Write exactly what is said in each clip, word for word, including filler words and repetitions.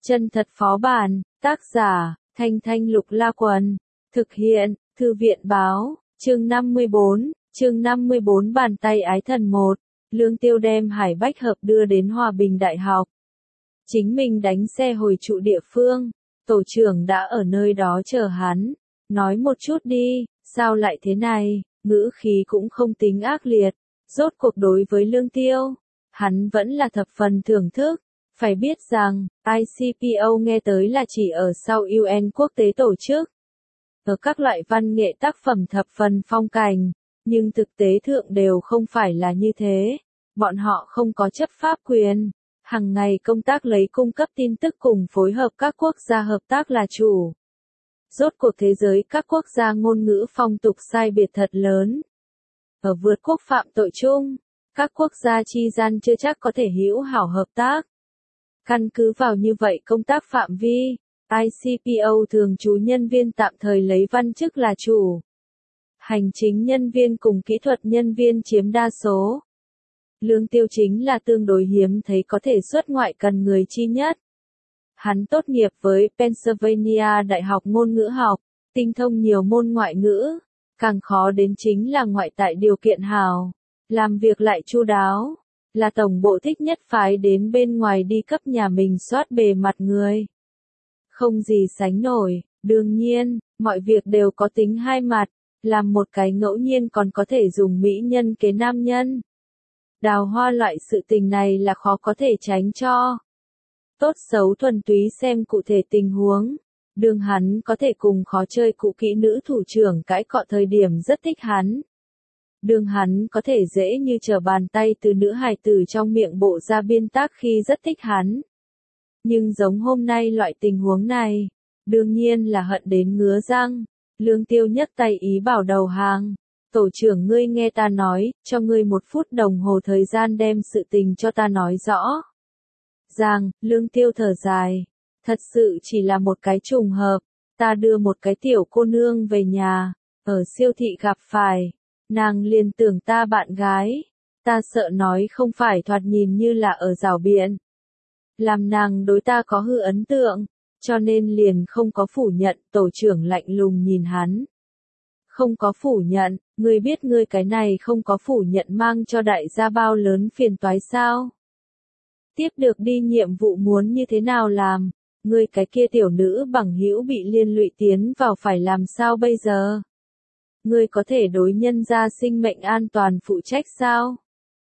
Chân thật phó bản, tác giả, Thanh Thanh Lục La Quần, thực hiện, Thư viện báo, chương năm mươi bốn, chương năm mươi bốn bàn tay ái thần một, Lương Tiêu đem Hải Bách Hợp đưa đến Hòa Bình Đại học. Chính mình đánh xe hồi trụ địa phương, tổ trưởng đã ở nơi đó chờ hắn, nói một chút đi, sao lại thế này, ngữ khí cũng không tính ác liệt, rốt cuộc đối với Lương Tiêu, hắn vẫn là thập phần thưởng thức. Phải biết rằng, i xê pê ô nghe tới là chỉ ở sau u en quốc tế tổ chức. Ở các loại văn nghệ tác phẩm thập phần phong cảnh, nhưng thực tế thượng đều không phải là như thế. Bọn họ không có chấp pháp quyền, hàng ngày công tác lấy cung cấp tin tức cùng phối hợp các quốc gia hợp tác là chủ. Rốt cuộc thế giới các quốc gia ngôn ngữ phong tục sai biệt thật lớn. Ở vượt quốc phạm tội chung, các quốc gia chi gian chưa chắc có thể hữu hảo hợp tác. Căn cứ vào như vậy công tác phạm vi, i xê pê ô thường trú nhân viên tạm thời lấy văn chức là chủ. Hành chính nhân viên cùng kỹ thuật nhân viên chiếm đa số. Lương Tiêu chính là tương đối hiếm thấy có thể xuất ngoại cần người chi nhất. Hắn tốt nghiệp với Pennsylvania Đại học Ngôn ngữ học, tinh thông nhiều môn ngoại ngữ, càng khó đến chính là ngoại tại điều kiện hào, làm việc lại chu đáo. Là tổng bộ thích nhất phái đến bên ngoài đi cấp nhà mình soát bề mặt người. Không gì sánh nổi, đương nhiên, mọi việc đều có tính hai mặt, làm một cái ngẫu nhiên còn có thể dùng mỹ nhân kế nam nhân. Đào hoa loại sự tình này là khó có thể tránh cho. Tốt xấu thuần túy xem cụ thể tình huống, đường hắn có thể cùng khó chơi cụ kỹ nữ thủ trưởng cãi cọ thời điểm rất thích hắn. Đường hắn có thể dễ như trở bàn tay từ nữ hài tử trong miệng bộ ra biên tác khi rất thích hắn. Nhưng giống hôm nay loại tình huống này, đương nhiên là hận đến ngứa răng. Lương Tiêu nhấc tay ý bảo đầu hàng. Tổ trưởng ngươi nghe ta nói, cho ngươi một phút đồng hồ thời gian đem sự tình cho ta nói rõ. Giang, Lương Tiêu thở dài. Thật sự chỉ là một cái trùng hợp. Ta đưa một cái tiểu cô nương về nhà, ở siêu thị gặp phải. Nàng liền tưởng ta bạn gái, ta sợ nói không phải thoạt nhìn như là ở rào biện. Làm nàng đối ta có hư ấn tượng, cho nên liền không có phủ nhận. Tổ trưởng lạnh lùng nhìn hắn. Không có phủ nhận, ngươi biết ngươi cái này không có phủ nhận mang cho đại gia bao lớn phiền toái sao? Tiếp được đi nhiệm vụ muốn như thế nào làm, ngươi cái kia tiểu nữ bằng hữu bị liên lụy tiến vào phải làm sao bây giờ? Ngươi có thể đối nhân gia sinh mệnh an toàn phụ trách sao?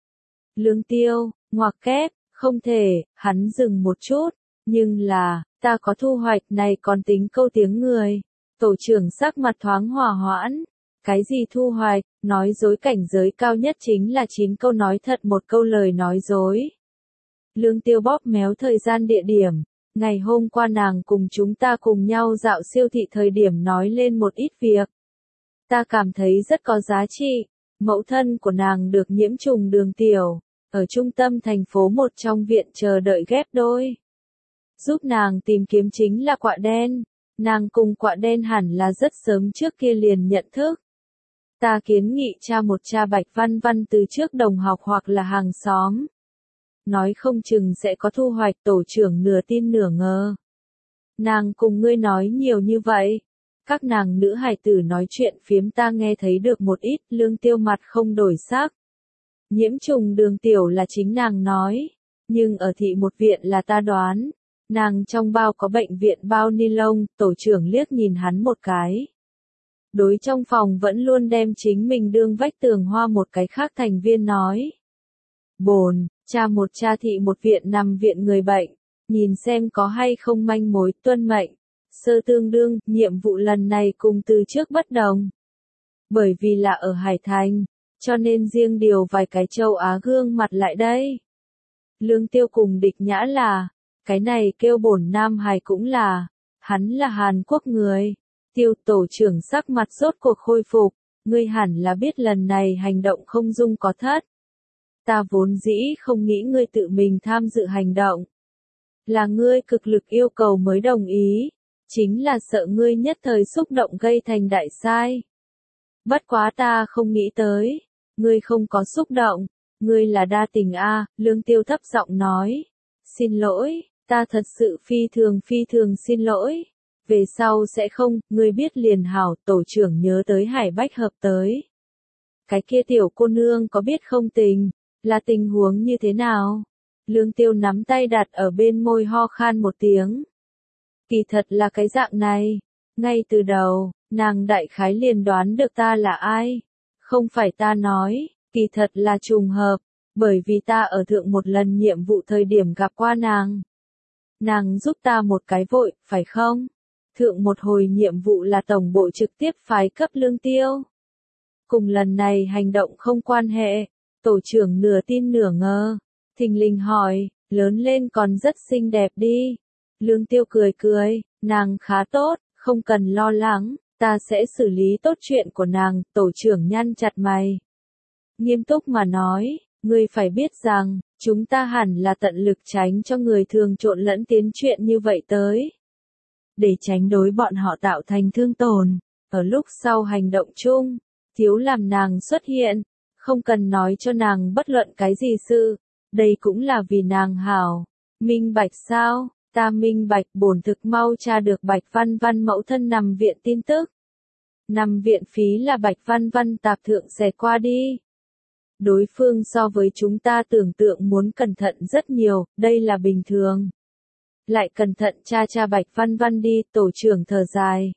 Lương Tiêu, ngoặc kép, không thể, hắn dừng một chút, nhưng là, ta có thu hoạch này còn tính câu tiếng người. Tổ trưởng sắc mặt thoáng hòa hoãn, cái gì thu hoạch, nói dối cảnh giới cao nhất chính là chín câu nói thật một câu lời nói dối. Lương Tiêu bóp méo thời gian địa điểm, ngày hôm qua nàng cùng chúng ta cùng nhau dạo siêu thị thời điểm nói lên một ít việc. Ta cảm thấy rất có giá trị, mẫu thân của nàng được nhiễm trùng đường tiểu, ở trung tâm thành phố một trong viện chờ đợi ghép đôi. Giúp nàng tìm kiếm chính là quạ đen, nàng cùng quạ đen hẳn là rất sớm trước kia liền nhận thức. Ta kiến nghị cha một cha Bạch Văn Văn từ trước đồng học hoặc là hàng xóm. Nói không chừng sẽ có thu hoạch. Tổ trưởng nửa tin nửa ngờ. Nàng cùng ngươi nói nhiều như vậy. Các nàng nữ hài tử nói chuyện phiếm ta nghe thấy được một ít. Lương Tiêu mặt không đổi sắc. Nhiễm trùng đường tiểu là chính nàng nói. Nhưng ở thị một viện là ta đoán. Nàng trong bao có bệnh viện bao ni lông. Tổ trưởng liếc nhìn hắn một cái. Đối trong phòng vẫn luôn đem chính mình đương vách tường hoa một cái khác thành viên nói. Bồn, cha một cha thị một viện nằm viện người bệnh. Nhìn xem có hay không manh mối. Tuân mệnh. Sơ tương đương, nhiệm vụ lần này cùng từ trước bất đồng. Bởi vì là ở Hải Thành, cho nên riêng điều vài cái châu Á gương mặt lại đây. Lương Tiêu cùng Địch Nhã là, cái này kêu bổn Nam Hải cũng là, hắn là Hàn Quốc người. Tiêu tổ trưởng sắc mặt rốt cuộc khôi phục, ngươi hẳn là biết lần này hành động không dung có thất. Ta vốn dĩ không nghĩ ngươi tự mình tham dự hành động. Là ngươi cực lực yêu cầu mới đồng ý. Chính là sợ ngươi nhất thời xúc động gây thành đại sai. Bất quá ta không nghĩ tới. Ngươi không có xúc động. Ngươi là đa tình a. Lương Tiêu thấp giọng nói. Xin lỗi, Ta thật sự phi thường phi thường xin lỗi. Về sau sẽ không, ngươi biết liền hảo. Tổ trưởng nhớ tới Hải Bách Hợp tới. Cái kia tiểu cô nương có biết không tình, là tình huống như thế nào? Lương Tiêu nắm tay đặt ở bên môi ho khan một tiếng. Kỳ thật là cái dạng này. Ngay từ đầu, nàng đại khái liền đoán được ta là ai. Không phải ta nói, kỳ thật là trùng hợp, bởi vì ta ở thượng một lần nhiệm vụ thời điểm gặp qua nàng. Nàng giúp ta một cái vội, phải không? Thượng một hồi nhiệm vụ là tổng bộ trực tiếp phái cấp Lương Tiêu. Cùng lần này hành động không quan hệ, tổ trưởng nửa tin nửa ngờ. Thình lình hỏi, lớn lên còn rất xinh đẹp đi. Lương Tiêu cười cười, nàng khá tốt, không cần lo lắng, ta sẽ xử lý tốt chuyện của nàng. Tổ trưởng nhăn chặt mày. Nghiêm túc mà nói, ngươi phải biết rằng, chúng ta hẳn là tận lực tránh cho người thường trộn lẫn tiến chuyện như vậy tới. Để tránh đối bọn họ tạo thành thương tổn, ở lúc sau hành động chung, thiếu làm nàng xuất hiện, không cần nói cho nàng bất luận cái gì sự, đây cũng là vì nàng hảo. Minh bạch sao? Ta minh bạch. Bổn thực mau tra được Bạch Văn Văn mẫu thân nằm viện tin tức. Nằm viện phí là Bạch Văn Văn tạp thượng xẻ qua đi. Đối phương so với chúng ta tưởng tượng muốn cẩn thận rất nhiều, đây là bình thường. Lại cẩn thận tra tra Bạch Văn Văn đi. Tổ trưởng thở dài.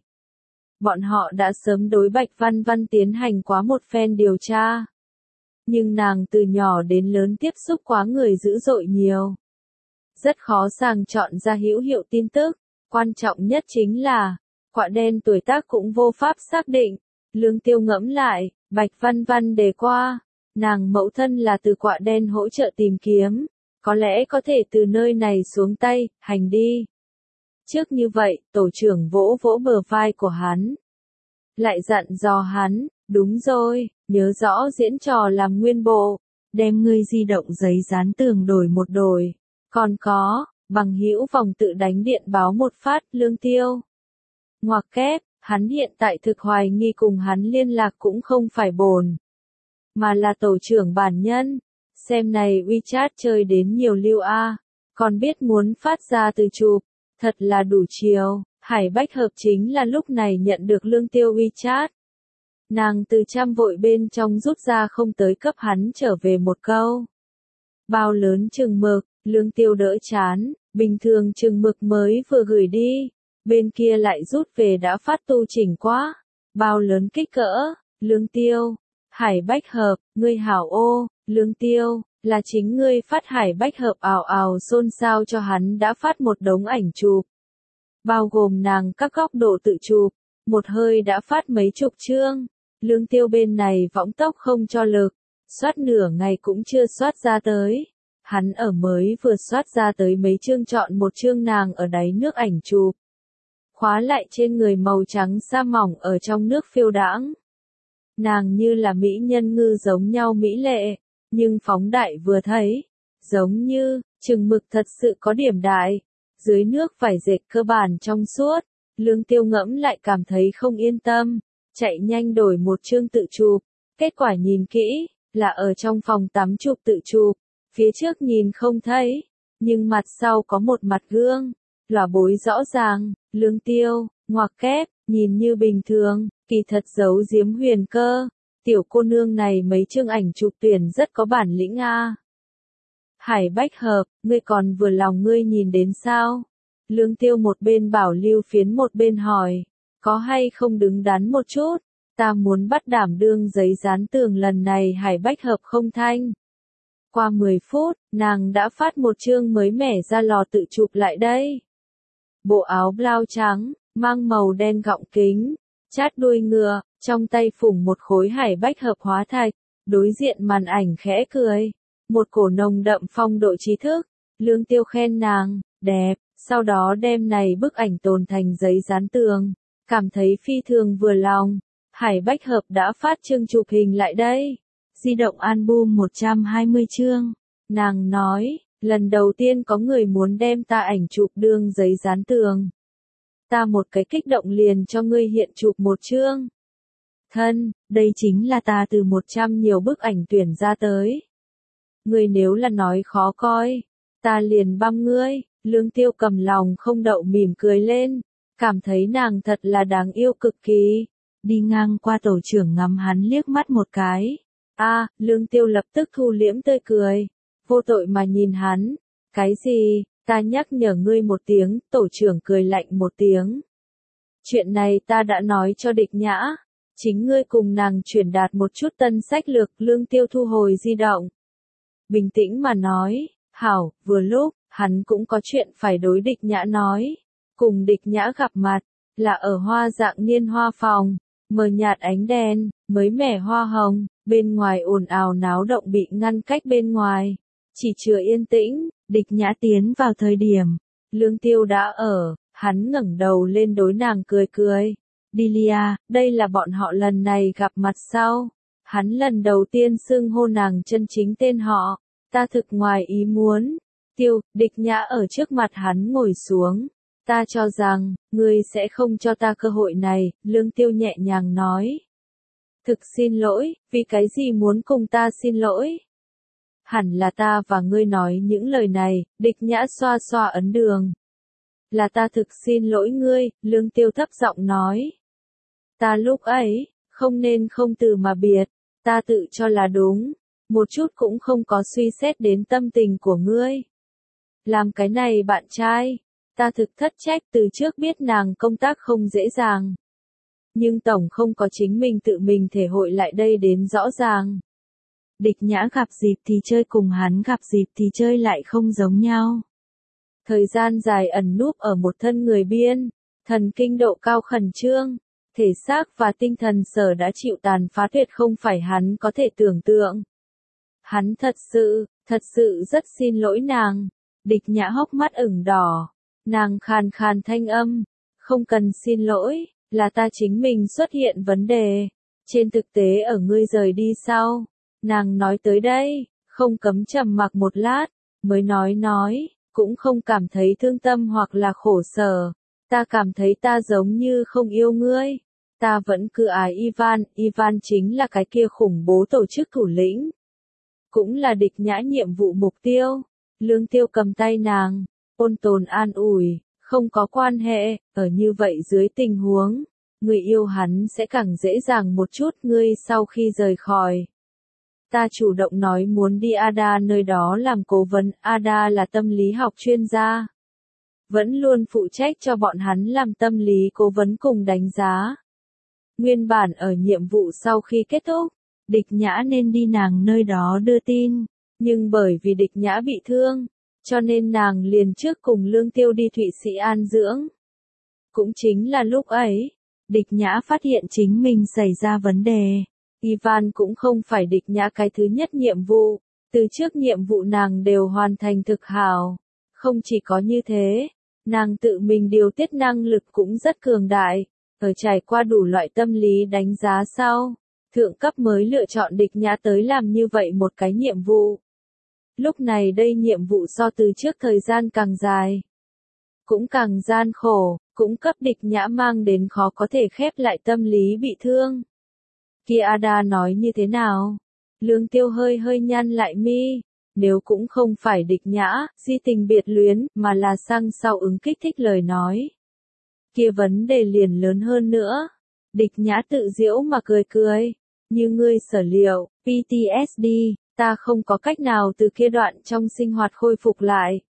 Bọn họ đã sớm đối Bạch Văn Văn tiến hành quá một phen điều tra. Nhưng nàng từ nhỏ đến lớn tiếp xúc quá người dữ dội nhiều. Rất khó sàng chọn ra hữu hiệu tin tức. Quan trọng nhất chính là, quạ đen tuổi tác cũng vô pháp xác định. Lương Tiêu ngẫm lại, Bạch Văn Văn đề qua. Nàng mẫu thân là từ quạ đen hỗ trợ tìm kiếm. Có lẽ có thể từ nơi này xuống tay, hành đi. Trước như vậy, tổ trưởng vỗ vỗ bờ vai của hắn. Lại dặn dò hắn, đúng rồi, nhớ rõ diễn trò làm nguyên bộ. Đem ngươi di động giấy dán tường đổi một đổi. Còn có, bằng hữu vòng tự đánh điện báo một phát. Lương Tiêu. Ngoặc kép, hắn hiện tại thực hoài nghi cùng hắn liên lạc cũng không phải bồn. Mà là tổ trưởng bản nhân. Xem này WeChat chơi đến nhiều lưu a, còn biết muốn phát ra từ chụp, thật là đủ chiều. Hải Bách Hợp chính là lúc này nhận được Lương Tiêu WeChat. Nàng từ trăm vội bên trong rút ra không tới cấp hắn trở về một câu. Bao lớn chừng mực, Lương Tiêu đỡ chán, bình thường chừng mực mới vừa gửi đi, bên kia lại rút về đã phát tu chỉnh quá. Bao lớn kích cỡ, Lương Tiêu, Hải Bách Hợp, ngươi hảo ô. Lương Tiêu, là chính ngươi phát. Hải Bách Hợp ào ào xôn xao cho hắn đã phát một đống ảnh chụp. Bao gồm nàng các góc độ tự chụp, một hơi đã phát mấy chục chương. Lương Tiêu bên này võng tốc không cho lực, soát nửa ngày cũng chưa soát ra tới. Hắn ở mới vừa soát ra tới mấy chương chọn một chương nàng ở đáy nước ảnh chụp. Khóa lại trên người màu trắng sa mỏng ở trong nước phiêu đãng. Nàng như là mỹ nhân ngư giống nhau mỹ lệ, nhưng phóng đại vừa thấy, giống như, chừng mực thật sự có điểm đại. Dưới nước vải dệt cơ bản trong suốt, Lương Tiêu ngẫm lại cảm thấy không yên tâm, chạy nhanh đổi một chương tự chụp. Kết quả nhìn kỹ, là ở trong phòng tắm chụp tự chụp, phía trước nhìn không thấy, nhưng mặt sau có một mặt gương, lòa bối rõ ràng. Lương Tiêu, ngoặc kép, nhìn như bình thường, kỳ thật giấu giếm huyền cơ. Tiểu cô nương này mấy chương ảnh chụp tuyển rất có bản lĩnh a. Hải Bách Hợp, ngươi còn vừa lòng ngươi nhìn đến sao? Lương Tiêu một bên bảo lưu phiến một bên hỏi, có hay không đứng đắn một chút? Ta muốn bắt đảm đương giấy dán tường lần này. Hải Bách Hợp không thanh. Qua mười phút, nàng đã phát một chương mới mẻ ra lò tự chụp lại đây. Bộ áo blau trắng, mang màu đen gọng kính, chát đuôi ngựa, trong tay phủng một khối Hải Bách Hợp hóa thạch, đối diện màn ảnh khẽ cười. Một cổ nồng đậm phong độ trí thức. Lương Tiêu khen nàng, đẹp, sau đó đem này bức ảnh tồn thành giấy dán tường, cảm thấy phi thường vừa lòng. Hải Bách Hợp đã phát chương chụp hình lại đây. Di động album một trăm hai mươi chương. Nàng nói, lần đầu tiên có người muốn đem ta ảnh chụp đương giấy dán tường. Ta một cái kích động liền cho ngươi hiện chụp một chương. Thân, đây chính là ta từ một trăm nhiều bức ảnh tuyển ra tới. Ngươi nếu là nói khó coi, ta liền băm ngươi. Lương Tiêu cầm lòng không đậu mỉm cười lên, cảm thấy nàng thật là đáng yêu cực kỳ. Đi ngang qua tổ trưởng ngắm hắn liếc mắt một cái. A, à, Lương Tiêu lập tức thu liễm tươi cười, vô tội mà nhìn hắn. Cái gì, ta nhắc nhở ngươi một tiếng, tổ trưởng cười lạnh một tiếng. Chuyện này ta đã nói cho Địch Nhã, chính ngươi cùng nàng truyền đạt một chút tân sách lược. Lương Tiêu thu hồi di động. Bình tĩnh mà nói, hảo, vừa lúc, hắn cũng có chuyện phải đối Địch Nhã nói. Cùng Địch Nhã gặp mặt, là ở hoa dạng niên hoa phòng, mờ nhạt ánh đèn, mới mẻ hoa hồng, bên ngoài ồn ào náo động bị ngăn cách bên ngoài. Chỉ chừa yên tĩnh, Địch Nhã tiến vào thời điểm, Lương Tiêu đã ở, hắn ngẩng đầu lên đối nàng cười cười. Dilia, đây là bọn họ lần này gặp mặt sau. Hắn lần đầu tiên xưng hô nàng chân chính tên họ, ta thực ngoài ý muốn. Tiêu, Địch Nhã ở trước mặt hắn ngồi xuống. Ta cho rằng, ngươi sẽ không cho ta cơ hội này, Lương Tiêu nhẹ nhàng nói. Thực xin lỗi, vì cái gì muốn cùng ta xin lỗi? Hẳn là ta và ngươi nói những lời này, Địch Nhã xoa xoa ấn đường. Là ta thực xin lỗi ngươi, Lương Tiêu thấp giọng nói. Ta lúc ấy, không nên không từ mà biệt, ta tự cho là đúng, một chút cũng không có suy xét đến tâm tình của ngươi. Làm cái này bạn trai, ta thực thất trách, từ trước biết nàng công tác không dễ dàng. Nhưng tổng không có chính mình tự mình thể hội lại đây đến rõ ràng. Địch Nhã gặp dịp thì chơi cùng hắn gặp dịp thì chơi lại không giống nhau. Thời gian dài ẩn núp ở một thân người biên, thần kinh độ cao khẩn trương, thể xác và tinh thần sở đã chịu tàn phá tuyệt không phải hắn có thể tưởng tượng. Hắn thật sự, thật sự rất xin lỗi nàng. Địch Nhã hốc mắt ửng đỏ, nàng khàn khàn thanh âm, không cần xin lỗi, là ta chính mình xuất hiện vấn đề. Trên thực tế ở ngươi rời đi sau, nàng nói tới đây, không cấm trầm mặc một lát, mới nói nói, cũng không cảm thấy thương tâm hoặc là khổ sở. Ta cảm thấy ta giống như không yêu ngươi. Ta vẫn cứ ái Ivan, Ivan chính là cái kia khủng bố tổ chức thủ lĩnh. Cũng là Địch Nhã nhiệm vụ mục tiêu. Lương Tiêu cầm tay nàng, ôn tồn an ủi, không có quan hệ, ở như vậy dưới tình huống, người yêu hắn sẽ càng dễ dàng một chút. Ngươi sau khi rời khỏi, ta chủ động nói muốn đi Ada nơi đó làm cố vấn. Ada là tâm lý học chuyên gia, vẫn luôn phụ trách cho bọn hắn làm tâm lý cố vấn cùng đánh giá. Nguyên bản ở nhiệm vụ sau khi kết thúc, Địch Nhã nên đi nàng nơi đó đưa tin, nhưng bởi vì Địch Nhã bị thương, cho nên nàng liền trước cùng Lương Tiêu đi Thụy Sĩ an dưỡng. Cũng chính là lúc ấy, Địch Nhã phát hiện chính mình xảy ra vấn đề. Ivan cũng không phải Địch Nhã cái thứ nhất nhiệm vụ, từ trước nhiệm vụ nàng đều hoàn thành thực hảo. Không chỉ có như thế, nàng tự mình điều tiết năng lực cũng rất cường đại, ở trải qua đủ loại tâm lý đánh giá sau, thượng cấp mới lựa chọn Địch Nhã tới làm như vậy một cái nhiệm vụ. Lúc này đây nhiệm vụ so từ trước thời gian càng dài, cũng càng gian khổ, cũng cấp Địch Nhã mang đến khó có thể khép lại tâm lý bị thương. Kia Ada nói như thế nào? Lương Tiêu hơi hơi nhăn lại mi, nếu cũng không phải Địch Nhã, di tình biệt luyến, mà là sang sau ứng kích thích lời nói. Kia vấn đề liền lớn hơn nữa. Địch Nhã tự giễu mà cười cười, như ngươi sở liệu, pê tê ét đê, ta không có cách nào từ kia đoạn trong sinh hoạt khôi phục lại.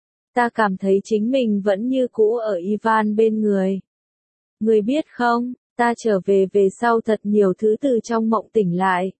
Ta cảm thấy chính mình vẫn như cũ ở Ivan bên người. Ngươi biết không, ta trở về về sau thật nhiều thứ từ trong mộng tỉnh lại.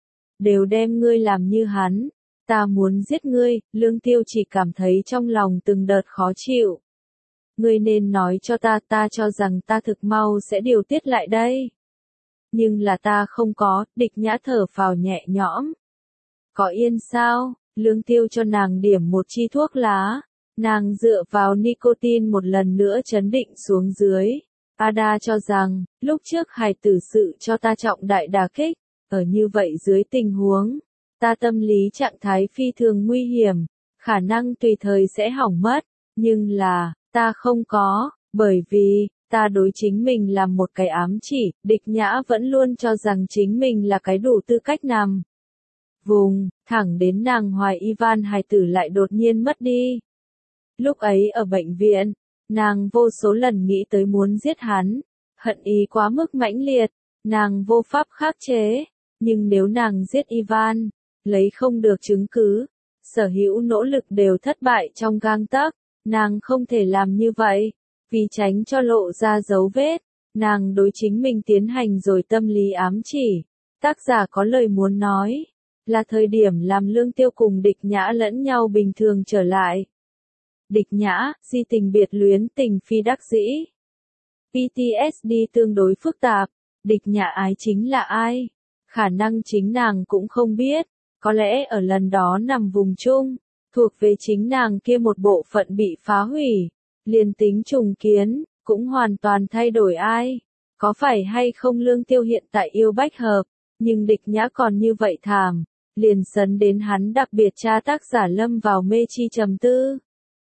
Đều đem ngươi làm như hắn. Ta muốn giết ngươi. Lương Tiêu chỉ cảm thấy trong lòng từng đợt khó chịu. Ngươi nên nói cho ta, ta cho rằng ta thực mau sẽ điều tiết lại đây. Nhưng là ta không có. Địch Nhã thở phào nhẹ nhõm. Có yên sao? Lương Tiêu cho nàng điểm một chi thuốc lá. Nàng dựa vào nicotine một lần nữa chấn định xuống dưới. Ada cho rằng, lúc trước hài tử sự cho ta trọng đại đả kích, ở như vậy dưới tình huống, ta tâm lý trạng thái phi thường nguy hiểm, khả năng tùy thời sẽ hỏng mất, nhưng là, ta không có, bởi vì, ta đối chính mình là một cái ám chỉ. Địch Nhã vẫn luôn cho rằng chính mình là cái đủ tư cách nằm vùng, thẳng đến nàng hoài Ivan hài tử lại đột nhiên mất đi. Lúc ấy ở bệnh viện, nàng vô số lần nghĩ tới muốn giết hắn, hận ý quá mức mãnh liệt, nàng vô pháp khắc chế, nhưng nếu nàng giết Ivan, lấy không được chứng cứ, sở hữu nỗ lực đều thất bại trong gang tấc, nàng không thể làm như vậy, vì tránh cho lộ ra dấu vết, nàng đối chính mình tiến hành rồi tâm lý ám chỉ. Tác giả có lời muốn nói, là thời điểm làm Lương Tiêu cùng Địch Nhã lẫn nhau bình thường trở lại. Địch Nhã, di tình biệt luyến tình phi đắc dĩ. pê tê ét đê tương đối phức tạp, Địch Nhã ái chính là ai? Khả năng chính nàng cũng không biết, có lẽ ở lần đó nằm vùng chung, thuộc về chính nàng kia một bộ phận bị phá hủy, liền tính trùng kiến, cũng hoàn toàn thay đổi ai. Có phải hay không Lương Tiêu hiện tại yêu Bách Hợp, nhưng Địch Nhã còn như vậy thảm, liền sấn đến hắn đặc biệt tra tác giả lâm vào mê chi trầm tư.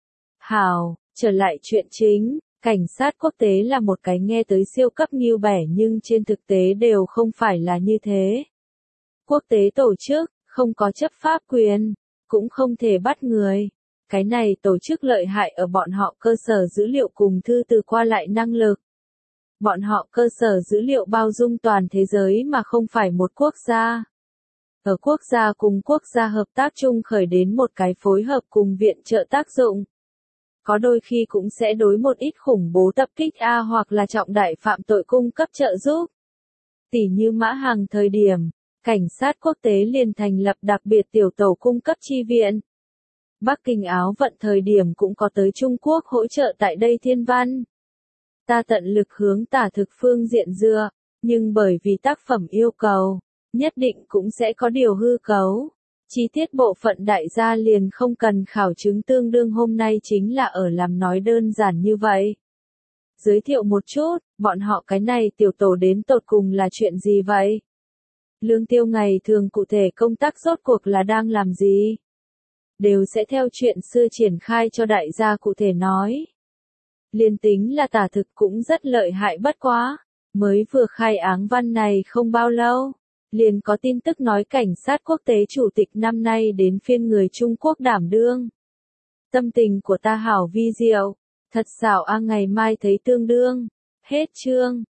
Hảo, trở lại chuyện chính, cảnh sát quốc tế là một cái nghe tới siêu cấp nghiêu bẻ nhưng trên thực tế đều không phải là như thế. Quốc tế tổ chức, không có chấp pháp quyền, cũng không thể bắt người. Cái này tổ chức lợi hại ở bọn họ cơ sở dữ liệu cùng thư từ qua lại năng lực. Bọn họ cơ sở dữ liệu bao dung toàn thế giới mà không phải một quốc gia. Ở quốc gia cùng quốc gia hợp tác chung khởi đến một cái phối hợp cùng viện trợ tác dụng. Có đôi khi cũng sẽ đối một ít khủng bố tập kích A hoặc là trọng đại phạm tội cung cấp trợ giúp. Tỷ như Mã Hằng thời điểm, cảnh sát quốc tế liền thành lập đặc biệt tiểu tổ cung cấp chi viện. Bắc Kinh Áo Vận thời điểm cũng có tới Trung Quốc hỗ trợ tại đây thiên văn. Ta tận lực hướng tả thực phương diện dựa, nhưng bởi vì tác phẩm yêu cầu, nhất định cũng sẽ có điều hư cấu. Chi tiết bộ phận đại gia liền không cần khảo chứng tương đương hôm nay chính là ở làm nói đơn giản như vậy. Giới thiệu một chút, bọn họ cái này tiểu tổ đến tột cùng là chuyện gì vậy? Lương Tiêu ngày thường cụ thể công tác rốt cuộc là đang làm gì? Đều sẽ theo chuyện xưa triển khai cho đại gia cụ thể nói. Liên tính là tả thực cũng rất lợi hại bất quá, mới vừa khai áng văn này không bao lâu. Liền có tin tức nói cảnh sát quốc tế chủ tịch năm nay đến phiên người Trung Quốc đảm đương. Tâm tình của ta hảo vi diệu, thật xảo a ngày mai thấy tương đương. Hết chương.